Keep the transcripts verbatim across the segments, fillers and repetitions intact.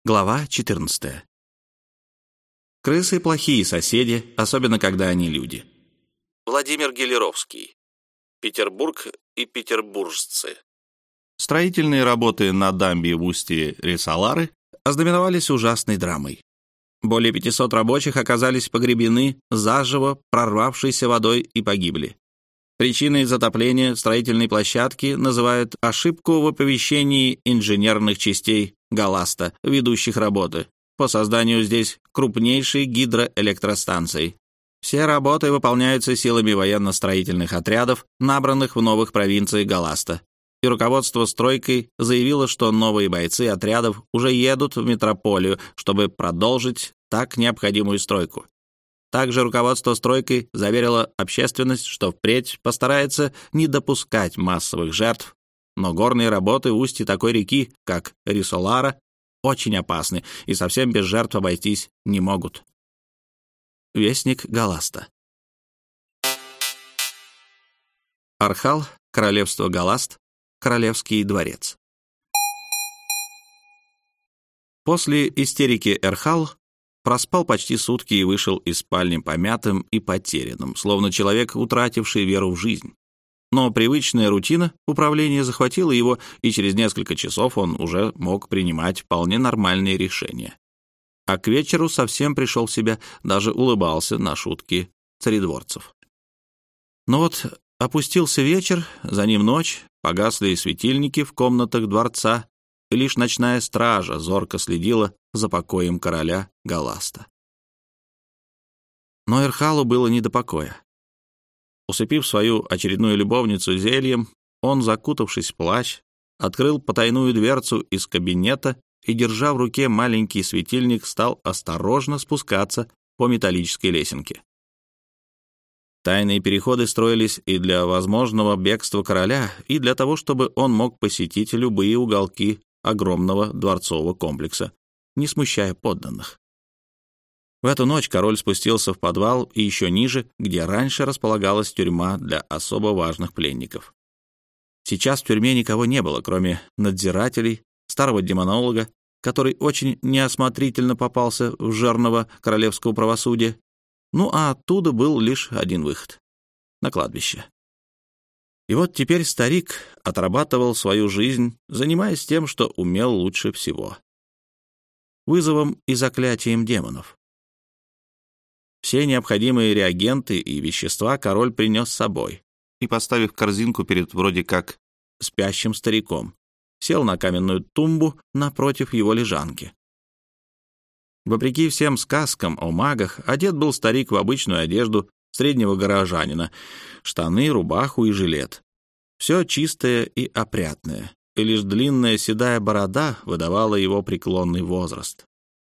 Глава четырнадцатая. Крысы — плохие соседи, особенно когда они люди. Владимир Гелеровский. Петербург и петербуржцы. Строительные работы на дамбе в устье Ресалары ознаменовались ужасной драмой. Более пятисот рабочих оказались погребены заживо прорвавшейся водой и погибли. Причиной затопления строительной площадки называют ошибку в оповещении инженерных частей Галаста, ведущих работы, по созданию здесь крупнейшей гидроэлектростанции. Все работы выполняются силами военно-строительных отрядов, набранных в новых провинциях Галаста. И руководство стройкой заявило, что новые бойцы отрядов уже едут в метрополию, чтобы продолжить так необходимую стройку. Также руководство стройкой заверило общественность, что впредь постарается не допускать массовых жертв, но горные работы в устье такой реки, как Рисолара, очень опасны и совсем без жертв обойтись не могут. Вестник Галаста. Архал, королевство Галаст, королевский дворец. После истерики Эрхал проспал почти сутки и вышел из спальни помятым и потерянным, словно человек, утративший веру в жизнь. Но привычная рутина управления захватила его, и через несколько часов он уже мог принимать вполне нормальные решения. А к вечеру совсем пришел в себя, даже улыбался на шутки царедворцев. Но вот опустился вечер, за ним ночь, погасли светильники в комнатах дворца, и лишь ночная стража зорко следила за покоем короля Галаста. Но Эрхалу было не до покоя. Усыпив свою очередную любовницу зельем, он, закутавшись в плащ, открыл потайную дверцу из кабинета и, держа в руке маленький светильник, стал осторожно спускаться по металлической лесенке. Тайные переходы строились и для возможного бегства короля, и для того, чтобы он мог посетить любые уголки огромного дворцового комплекса, не смущая подданных. В эту ночь король спустился в подвал и еще ниже, где раньше располагалась тюрьма для особо важных пленников. Сейчас в тюрьме никого не было, кроме надзирателей, старого демонолога, который очень неосмотрительно попался в жерново королевского правосудия, ну а оттуда был лишь один выход — на кладбище. И вот теперь старик отрабатывал свою жизнь, занимаясь тем, что умел лучше всего — вызовом и заклятием демонов. Все необходимые реагенты и вещества король принес с собой и, поставив корзинку перед вроде как спящим стариком, сел на каменную тумбу напротив его лежанки. Вопреки всем сказкам о магах, одет был старик в обычную одежду среднего горожанина, штаны, рубаху и жилет. Все чистое и опрятное, и лишь длинная седая борода выдавала его преклонный возраст.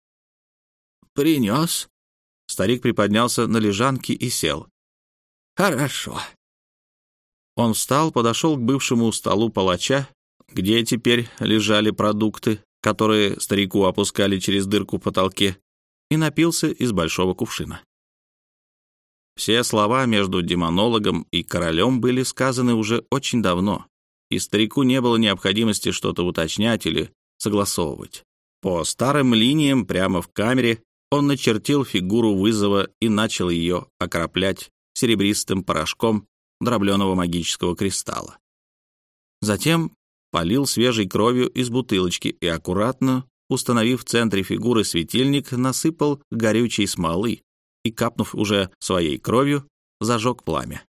«Принес?» Старик приподнялся на лежанке и сел. «Хорошо». Он встал, подошел к бывшему столу палача, где теперь лежали продукты, которые старику опускали через дырку в потолке, и напился из большого кувшина. Все слова между демонологом и королем были сказаны уже очень давно, и старику не было необходимости что-то уточнять или согласовывать. По старым линиям прямо в камере он начертил фигуру вызова и начал ее окроплять серебристым порошком дробленого магического кристалла. Затем полил свежей кровью из бутылочки и, аккуратно установив в центре фигуры светильник, насыпал горючей смолы и, капнув уже своей кровью, зажег пламя.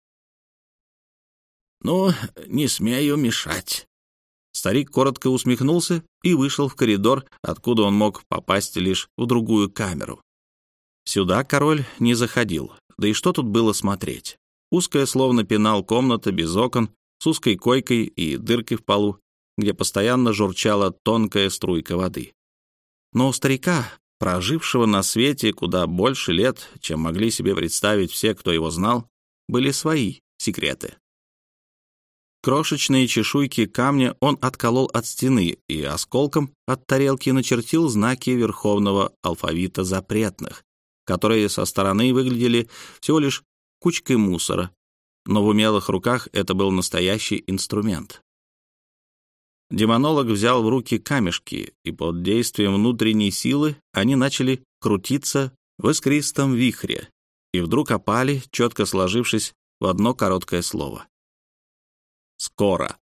«Ну, не смею мешать». Старик коротко усмехнулся и вышел в коридор, откуда он мог попасть лишь в другую камеру. Сюда король не заходил, да и что тут было смотреть? Узкая, словно пенал, комната без окон, с узкой койкой и дыркой в полу, где постоянно журчала тонкая струйка воды. Но у старика, прожившего на свете куда больше лет, чем могли себе представить все, кто его знал, были свои секреты. Крошечные чешуйки камня он отколол от стены и осколком от тарелки начертил знаки верховного алфавита запретных, которые со стороны выглядели всего лишь кучкой мусора, но в умелых руках это был настоящий инструмент. демонолог взял в руки камешки, и под действием внутренней силы они начали крутиться в искристом вихре, и вдруг опали, четко сложившись в одно короткое слово. «Скоро».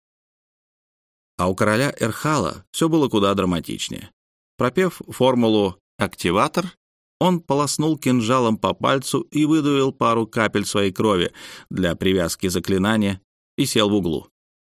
А у короля Эрхала все было куда драматичнее. Пропев формулу «активатор», он полоснул кинжалом по пальцу и выдавил пару капель своей крови для привязки заклинания и сел в углу.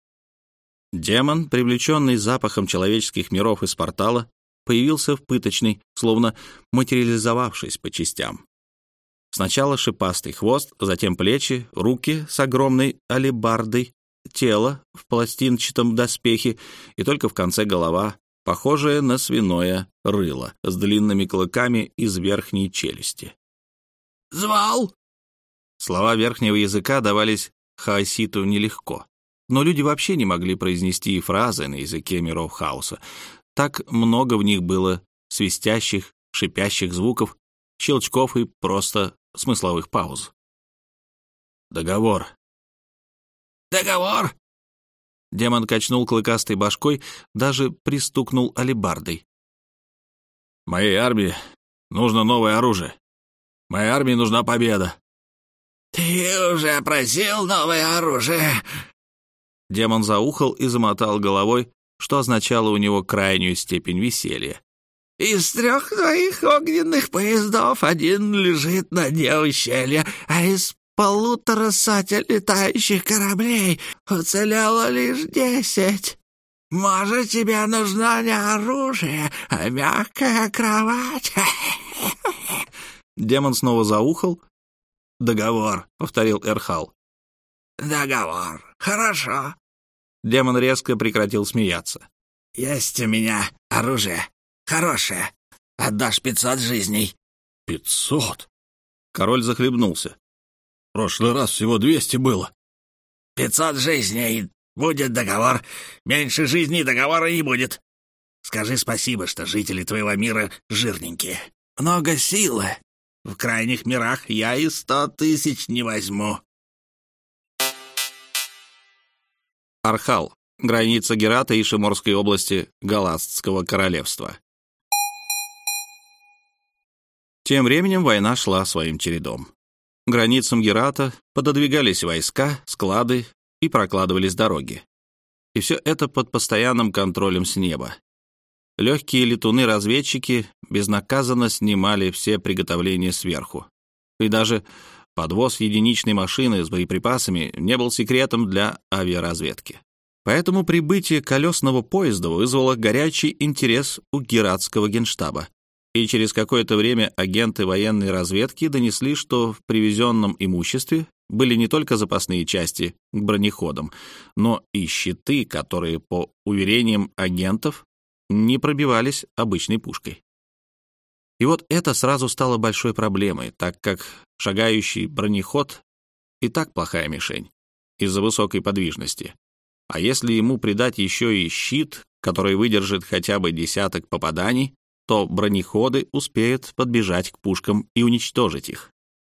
Демон, привлеченный запахом человеческих миров из портала, появился в пыточной, словно материализовавшись по частям. Сначала шипастый хвост, затем плечи, руки с огромной алебардой, тело в пластинчатом доспехе и только в конце голова, похожая на свиное рыло с длинными клыками из верхней челюсти. «Звал?» Слова верхнего языка давались хаоситу нелегко, но люди вообще не могли произнести фразы на языке миров хаоса. Так много в них было свистящих, шипящих звуков, щелчков и просто смысловых пауз. «Договор». «Договор?» Демон качнул клыкастой башкой, даже пристукнул алебардой. «Моей армии нужно новое оружие. Моей армии нужна победа». «Ты уже просил новое оружие?» Демон заухал и замотал головой, что означало у него крайнюю степень веселья. «Из трех твоих огненных поездов один лежит на дне ущелья, а из полутора сотен летающих кораблей уцелело лишь десять. Может, тебе нужно не оружие, а мягкая кровать?» Демон снова заухал. «Договор», — повторил Эрхал. «Договор. Хорошо». Демон резко прекратил смеяться. «Есть у меня оружие. Хорошее. Отдашь пятьсот жизней». «Пятьсот?» Король захлебнулся. «В прошлый раз всего двести было». «Пятьсот жизней. Будет договор. Меньше жизней договора не будет. Скажи спасибо, что жители твоего мира жирненькие. Много силы. В крайних мирах я и сто тысяч не возьму». Архал. Граница Герата и Шиморской области Галастского королевства. Тем временем война шла своим чередом. К границам Герата пододвигались войска, склады и прокладывались дороги. И все это под постоянным контролем с неба. Легкие летуны-разведчики безнаказанно снимали все приготовления сверху. И даже подвоз единичной машины с боеприпасами не был секретом для авиаразведки. Поэтому прибытие колесного поезда вызвало горячий интерес у гератского генштаба. И через какое-то время агенты военной разведки донесли, что в привезенном имуществе были не только запасные части к бронеходам, но и щиты, которые, по уверениям агентов, не пробивались обычной пушкой. И вот это сразу стало большой проблемой, так как шагающий бронеход и так плохая мишень из-за высокой подвижности. А если ему придать еще и щит, который выдержит хотя бы десяток попаданий, то бронеходы успеют подбежать к пушкам и уничтожить их.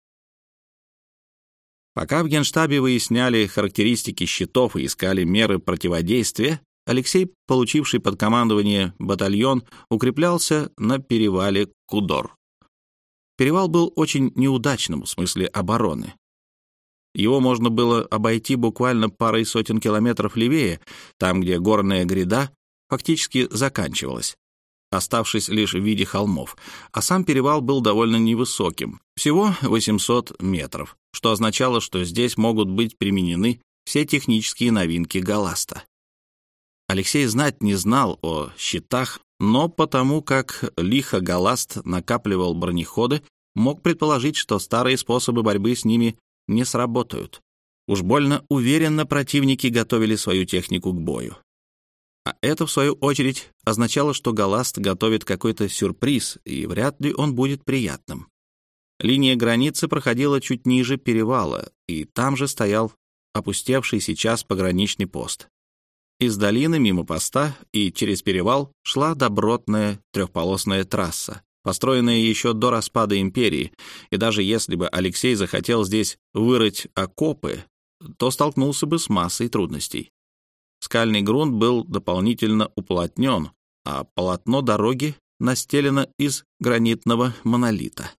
Пока в Генштабе выясняли характеристики щитов и искали меры противодействия, Алексей, получивший под командование батальон, укреплялся на перевале Кудор. Перевал был очень неудачным в смысле обороны. Его можно было обойти буквально парой сотен километров левее, там, где горная гряда фактически заканчивалась, оставшись лишь в виде холмов, а сам перевал был довольно невысоким, всего восемьсот метров, что означало, что здесь могут быть применены все технические новинки Галаста. Алексей знать не знал о щитах, но потому как лихо Галаст накапливал бронеходы, мог предположить, что старые способы борьбы с ними не сработают. Уж больно уверенно противники готовили свою технику к бою. А это, в свою очередь, означало, что Галаст готовит какой-то сюрприз, и вряд ли он будет приятным. Линия границы проходила чуть ниже перевала, и там же стоял опустевший сейчас пограничный пост. Из долины мимо поста и через перевал шла добротная трехполосная трасса, построенная еще до распада империи, и даже если бы Алексей захотел здесь вырыть окопы, то столкнулся бы с массой трудностей. скальный грунт был дополнительно уплотнен, а полотно дороги настелено из гранитного монолита.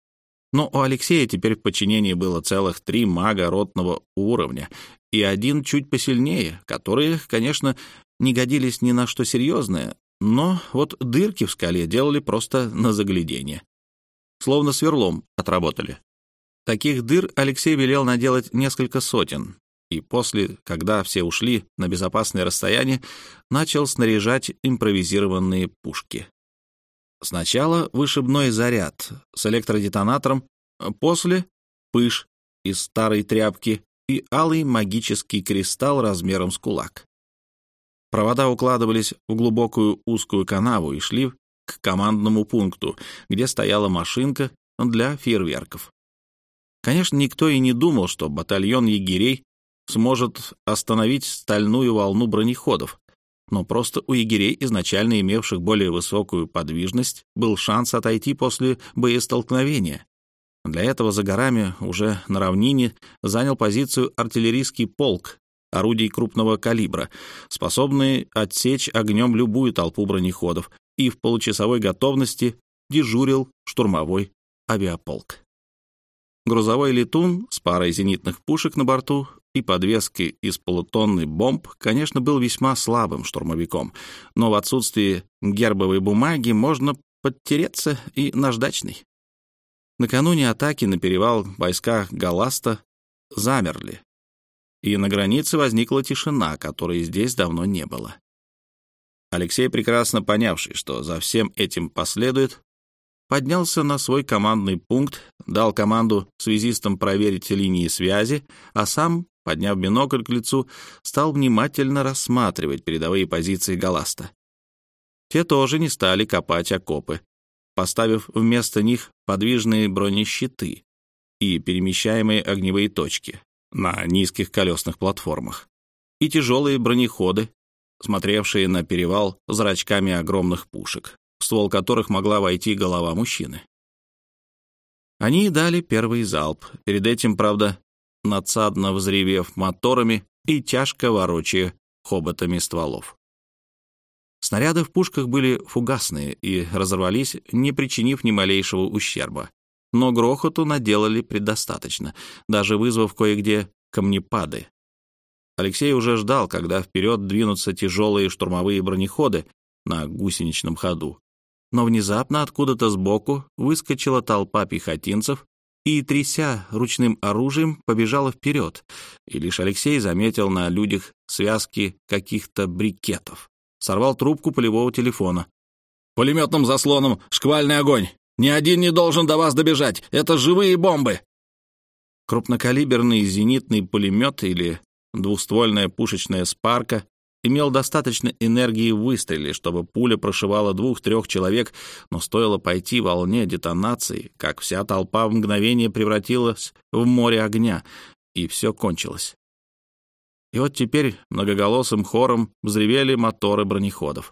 Но у Алексея теперь в подчинении было целых три мага ротного уровня и один чуть посильнее, которые, конечно, не годились ни на что серьезное, но вот дырки в скале делали просто на загляденье. Словно сверлом отработали. Таких дыр Алексей велел наделать несколько сотен, и после, когда все ушли на безопасное расстояние, начал снаряжать импровизированные пушки. Сначала вышибной заряд с электродетонатором, после — пыш из старой тряпки и алый магический кристалл размером с кулак. Провода укладывались в глубокую узкую канаву и шли к командному пункту, где стояла машинка для фейерверков. Конечно, никто и не думал, что батальон егерей сможет остановить стальную волну бронеходов, но просто у егерей, изначально имевших более высокую подвижность, был шанс отойти после боестолкновения. Для этого за горами, уже на равнине, занял позицию артиллерийский полк орудий крупного калибра, способный отсечь огнем любую толпу бронеходов, и в получасовой готовности дежурил штурмовой авиаполк. Грузовой летун с парой зенитных пушек на борту и подвеской из полутонны бомб, конечно, был весьма слабым штурмовиком, но в отсутствии гербовой бумаги можно подтереться и наждачной. Накануне атаки на перевал войска Галаста замерли, и на границе возникла тишина, которой здесь давно не было. Алексей, прекрасно понявший, что за всем этим последует, поднялся на свой командный пункт, дал команду связистам проверить линии связи, а сам, подняв бинокль к лицу, стал внимательно рассматривать передовые позиции Галаста. Те тоже не стали копать окопы, поставив вместо них подвижные бронещиты и перемещаемые огневые точки на низких колесных платформах, и тяжелые бронеходы, смотревшие на перевал зрачками огромных пушек, в ствол которых могла войти голова мужчины. Они дали первый залп, перед этим, правда, надсадно взревев моторами и тяжко ворочая хоботами стволов. Снаряды в пушках были фугасные и разорвались, не причинив ни малейшего ущерба. Но грохоту наделали предостаточно, даже вызвав кое-где камнепады. Алексей уже ждал, когда вперед двинутся тяжелые штурмовые бронеходы на гусеничном ходу. Но внезапно откуда-то сбоку выскочила толпа пехотинцев и, тряся ручным оружием, побежала вперед, и лишь Алексей заметил на людях связки каких-то брикетов. Сорвал трубку полевого телефона. «Пулеметным заслоном шквальный огонь! Ни один не должен до вас добежать! Это живые бомбы!» Крупнокалиберный зенитный пулемет или двухствольная пушечная спарка имел достаточно энергии в выстреле, чтобы пуля прошивала двух-трех человек, но стоило пойти волне детонации, как вся толпа в мгновение превратилась в море огня, и все кончилось. И вот теперь многоголосым хором взревели моторы бронеходов.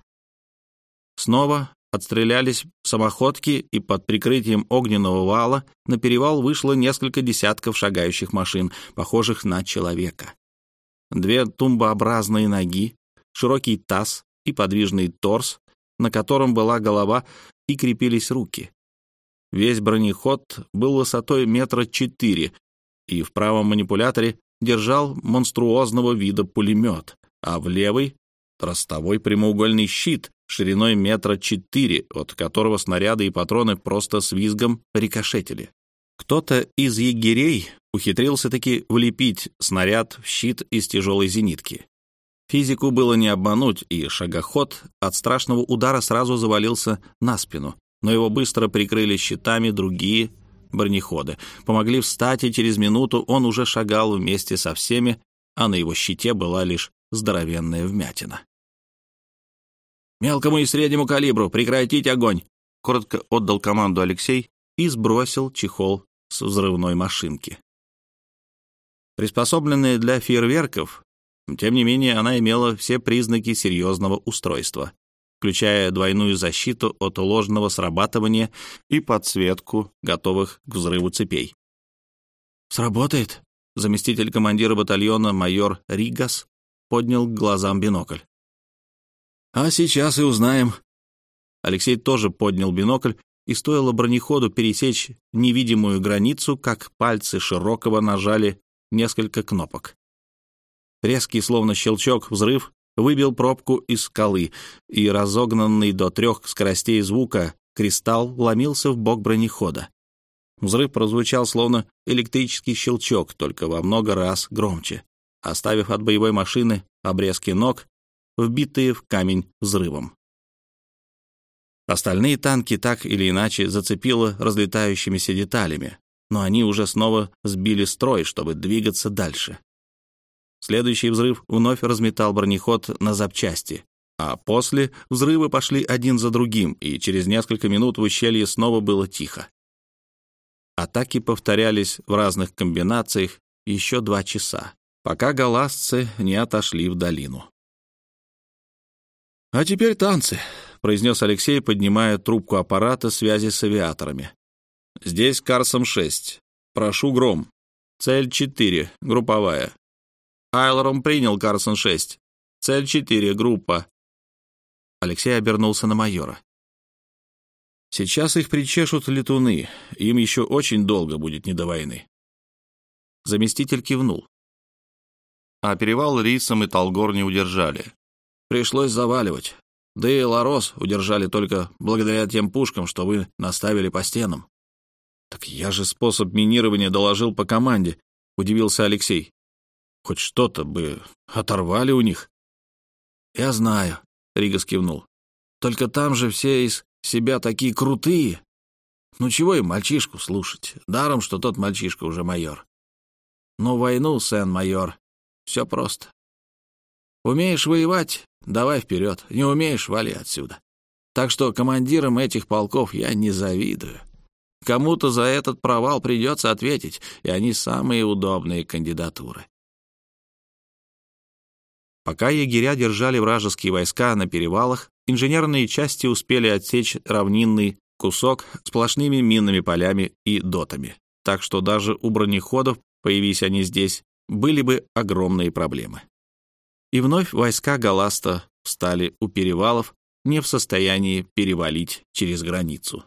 Снова отстрелялись самоходки, и под прикрытием огненного вала на перевал вышло несколько десятков шагающих машин, похожих на человека. Две тумбообразные ноги, широкий таз и подвижный торс, на котором была голова и крепились руки. Весь бронеход был высотой метра четыре, и в правом манипуляторе держал монструозного вида пулемет, а в левый — ростовой прямоугольный щит шириной метра четыре, от которого снаряды и патроны просто с визгом рикошетили. Кто-то из егерей ухитрился-таки влепить снаряд в щит из тяжелой зенитки. Физику было не обмануть, и шагоход от страшного удара сразу завалился на спину, но его быстро прикрыли щитами другие бронеходы, помогли встать, и через минуту он уже шагал вместе со всеми, а на его щите была лишь здоровенная вмятина. «Мелкому и среднему калибру прекратить огонь!» — коротко отдал команду Алексей и сбросил чехол с взрывной машинки. Приспособленная для фейерверков, тем не менее, она имела все признаки серьезного устройства, включая двойную защиту от ложного срабатывания и подсветку готовых к взрыву цепей. «Сработает?» — заместитель командира батальона майор Ригас поднял к глазам бинокль. «А сейчас и узнаем». Алексей тоже поднял бинокль, и стоило бронеходу пересечь невидимую границу, как пальцы Широкого нажали несколько кнопок. Резкий, словно щелчок, взрыв выбил пробку из скалы, и разогнанный до трех скоростей звука кристалл вломился в бок бронехода. Взрыв прозвучал словно электрический щелчок, только во много раз громче, оставив от боевой машины обрезки ног, вбитые в камень взрывом. Остальные танки так или иначе зацепило разлетающимися деталями, но они уже снова сбили строй, чтобы двигаться дальше. Следующий взрыв вновь разметал бронеход на запчасти, а после взрывы пошли один за другим, и через несколько минут в ущелье снова было тихо. Атаки повторялись в разных комбинациях еще два часа, пока галасцы не отошли в долину. «А теперь танцы», — произнес Алексей, поднимая трубку аппарата связи с авиаторами. «Здесь Карсон шесть. Прошу гром. Цель четыре, групповая. Айлором принял, Карсон шесть. Цель четыре, группа». Алексей обернулся на майора. «Сейчас их причешут летуны. Им еще очень долго будет не до войны». Заместитель кивнул. А перевал Рисом и Талгор не удержали. Пришлось заваливать. Да и Ларос удержали только благодаря тем пушкам, что вы наставили по стенам. «Так я же способ минирования доложил по команде», — удивился Алексей. «Хоть что-то бы оторвали у них». «Я знаю», — Ригас кивнул. «Только там же все из себя такие крутые. Ну чего им мальчишку слушать? Даром, что тот мальчишка уже майор. Но войну, Сен-майор, все просто. Умеешь воевать — давай вперед, не умеешь — вали отсюда. Так что командирам этих полков я не завидую. Кому-то за этот провал придется ответить, и они самые удобные кандидатуры». Пока егеря держали вражеские войска на перевалах, инженерные части успели отсечь равнинный кусок сплошными минными полями и дотами, так что даже у бронеходов, появись они здесь, были бы огромные проблемы. И вновь войска Галаста встали у перевалов, не в состоянии перевалить через границу.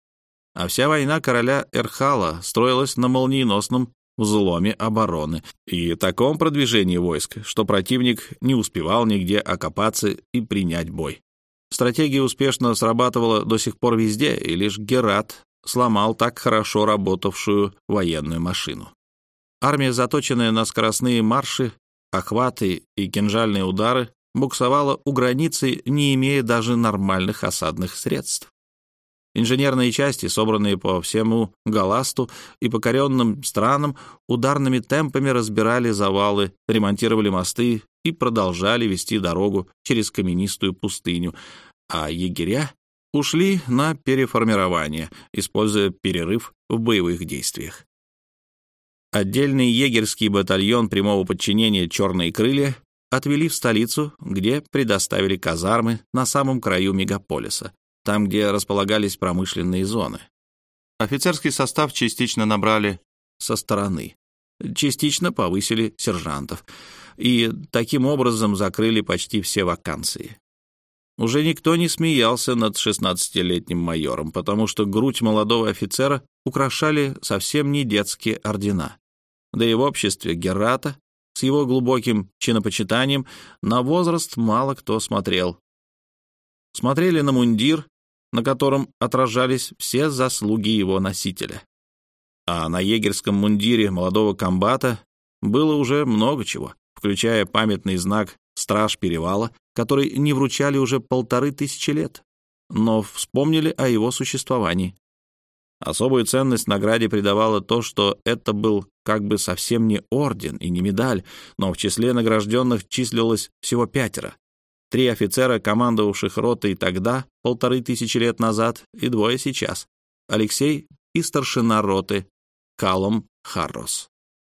А вся война короля Эрхала строилась на молниеносном взломе обороны и таком продвижении войск, что противник не успевал нигде окопаться и принять бой. Стратегия успешно срабатывала до сих пор везде, и лишь Герат сломал так хорошо работавшую военную машину. Армия, заточенная на скоростные марши, охваты и кинжальные удары, буксовала у границы, не имея даже нормальных осадных средств. Инженерные части, собранные по всему Галасту и покоренным странам, ударными темпами разбирали завалы, ремонтировали мосты и продолжали вести дорогу через каменистую пустыню, а егеря ушли на переформирование, используя перерыв в боевых действиях. Отдельный егерский батальон прямого подчинения «Черные крылья» отвели в столицу, где предоставили казармы на самом краю мегаполиса, там, где располагались промышленные зоны. Офицерский состав частично набрали со стороны, частично повысили сержантов и таким образом закрыли почти все вакансии. Уже никто не смеялся над шестнадцатилетним майором, потому что грудь молодого офицера украшали совсем не детские ордена. Да и в обществе Герата с его глубоким чинопочитанием на возраст мало кто смотрел. Смотрели на мундир, на котором отражались все заслуги его носителя. А на егерском мундире молодого комбата было уже много чего, включая памятный знак «Страж перевала», который не вручали уже полторы тысячи лет, но вспомнили о его существовании. Особую ценность награде придавало то, что это был как бы совсем не орден и не медаль, но в числе награжденных числилось всего пятеро. Три офицера, командовавших ротой тогда, полторы тысячи лет назад, и двое сейчас. Алексей и старшина роты Калом Харрос.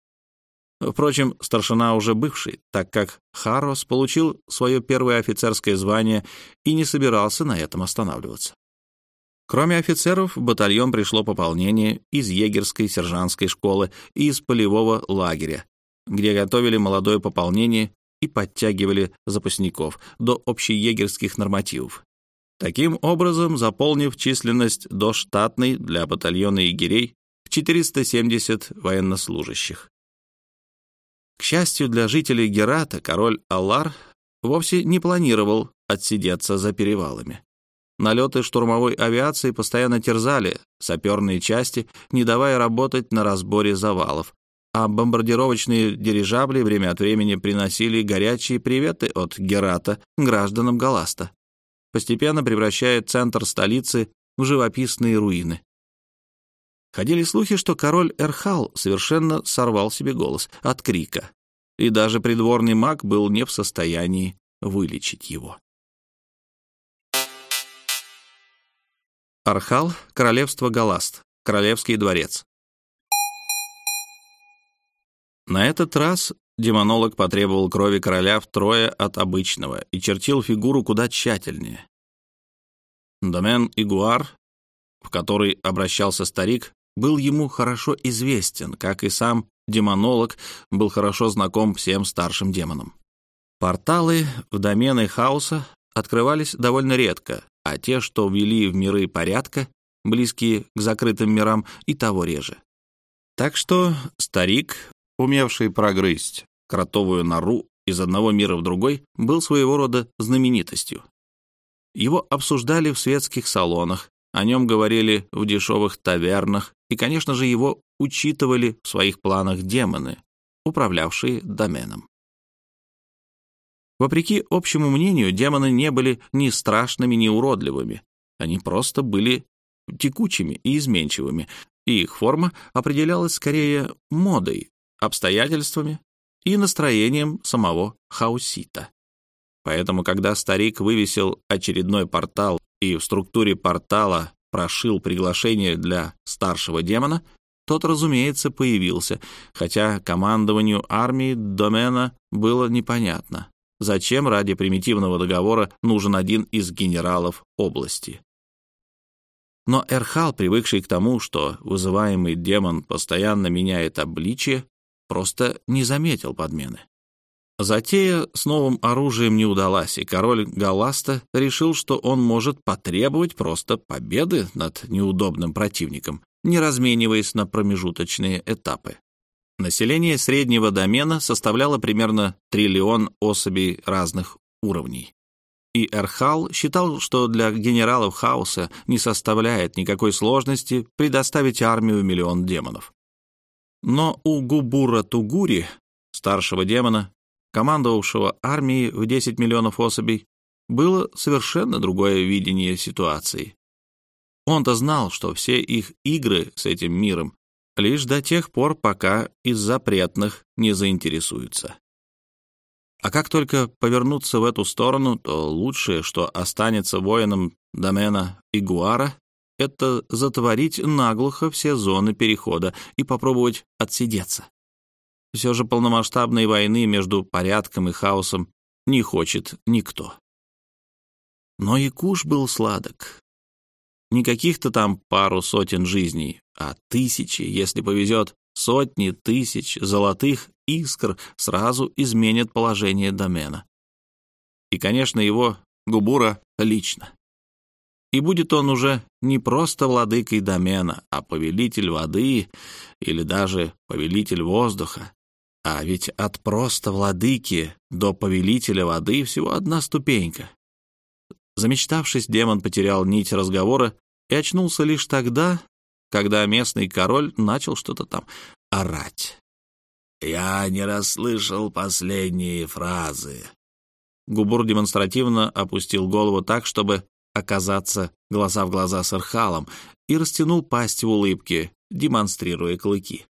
Впрочем, старшина уже бывший, так как Харрос получил свое первое офицерское звание и не собирался на этом останавливаться. Кроме офицеров, в батальон пришло пополнение из егерской сержантской школы и из полевого лагеря, где готовили молодое пополнение и подтягивали запасников до общеегерских нормативов, таким образом заполнив численность до штатной для батальона егерей в четыреста семьдесят военнослужащих. К счастью для жителей Герата, король Аллар вовсе не планировал отсидеться за перевалами. Налеты штурмовой авиации постоянно терзали саперные части, не давая работать на разборе завалов, а бомбардировочные дирижабли время от времени приносили горячие приветы от Герата гражданам Галаста, постепенно превращая центр столицы в живописные руины. Ходили слухи, что король Эрхал совершенно сорвал себе голос от крика, и даже придворный маг был не в состоянии вылечить его. Архал, королевство Галаст, королевский дворец. На этот раз демонолог потребовал крови короля втрое от обычного и чертил фигуру куда тщательнее. Домен Игуар, в который обращался старик, был ему хорошо известен, как и сам демонолог был хорошо знаком всем старшим демонам. Порталы в домены хаоса открывались довольно редко, а те, что ввели в миры порядка, близкие к закрытым мирам, и того реже. Так что старик, умевший прогрызть кротовую нору из одного мира в другой, был своего рода знаменитостью. Его обсуждали в светских салонах, о нем говорили в дешевых тавернах, и, конечно же, его учитывали в своих планах демоны, управлявшие доменом. Вопреки общему мнению, демоны не были ни страшными, ни уродливыми. Они просто были текучими и изменчивыми, и их форма определялась скорее модой, обстоятельствами и настроением самого хаусита. Поэтому, когда старик вывесил очередной портал и в структуре портала прошил приглашение для старшего демона, тот, разумеется, появился, хотя командованию армии домена было непонятно, зачем ради примитивного договора нужен один из генералов области. Но Эрхал, привыкший к тому, что вызываемый демон постоянно меняет обличие, просто не заметил подмены. Затея с новым оружием не удалась, и король Галаста решил, что он может потребовать просто победы над неудобным противником, не размениваясь на промежуточные этапы. Население среднего домена составляло примерно триллион особей разных уровней. И Эрхал считал, что для генералов хаоса не составляет никакой сложности предоставить армию миллион демонов. Но у Губура Тугури, старшего демона, командовавшего армией в десять миллионов особей, было совершенно другое видение ситуации. Он-то знал, что все их игры с этим миром лишь до тех пор, пока из запретных не заинтересуются. А как только повернуться в эту сторону, то лучшее, что останется воинам домена Игуара, это затворить наглухо все зоны перехода и попробовать отсидеться. Все же полномасштабной войны между порядком и хаосом не хочет никто. Но и куш был сладок. Не каких-то там пару сотен жизней, а тысячи, если повезет, сотни тысяч золотых искр сразу изменят положение домена. И, конечно, его, Губура, лично. И будет он уже не просто владыкой домена, а повелитель воды или даже повелитель воздуха. А ведь от просто владыки до повелителя воды всего одна ступенька. Замечтавшись, демон потерял нить разговора и очнулся лишь тогда, когда местный король начал что-то там орать. «Я не расслышал последние фразы». Губур демонстративно опустил голову так, чтобы оказаться глаза в глаза с Эрхалом, и растянул пасть в улыбке, демонстрируя клыки.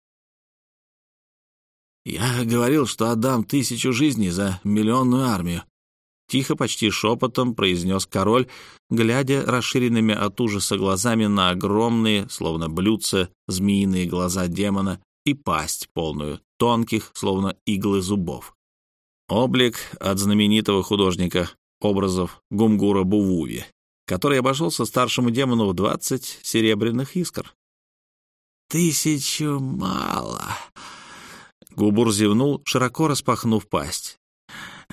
«Я говорил, что отдам тысячу жизней за миллионную армию», — тихо, почти шепотом произнес король, глядя расширенными от ужаса глазами на огромные, словно блюдца, змеиные глаза демона и пасть, полную тонких, словно иглы зубов. Облик от знаменитого художника образов Гумгура Бувуви, который обошелся старшему демону в двадцать серебряных искр. «Тысячу мало», — Губур зевнул, широко распахнув пасть.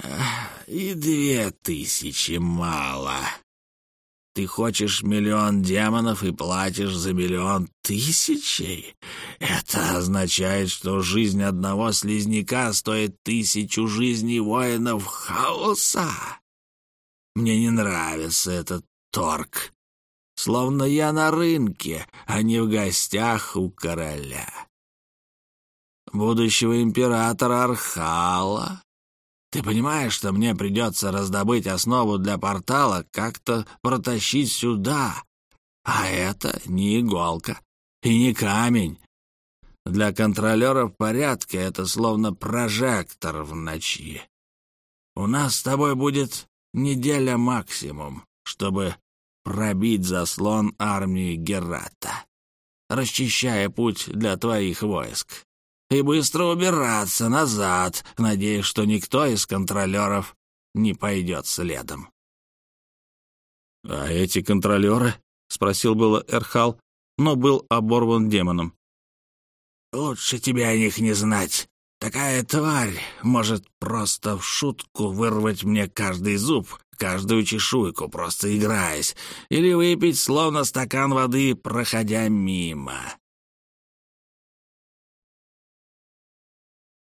и две тысячи мало. Ты хочешь миллион демонов и платишь за миллион тысячей? Это означает, что жизнь одного слизняка стоит тысячу жизней воинов хаоса. Мне не нравится этот торг. Словно я на рынке, а не в гостях у короля. Будущего императора Архала. Ты понимаешь, что мне придется раздобыть основу для портала, как-то протащить сюда. А это не иголка и не камень. Для контролера порядка это словно прожектор в ночи. У нас с тобой будет неделя максимум, чтобы пробить заслон армии Герата, расчищая путь для твоих войск, и быстро убираться назад, надеясь, что никто из контролеров не пойдет следом. — А эти контролеры? — спросил было Эрхал, но был оборван демоном. — Лучше тебе о них не знать. Такая тварь может просто в шутку вырвать мне каждый зуб, каждую чешуйку, просто играясь, или выпить словно стакан воды, проходя мимо.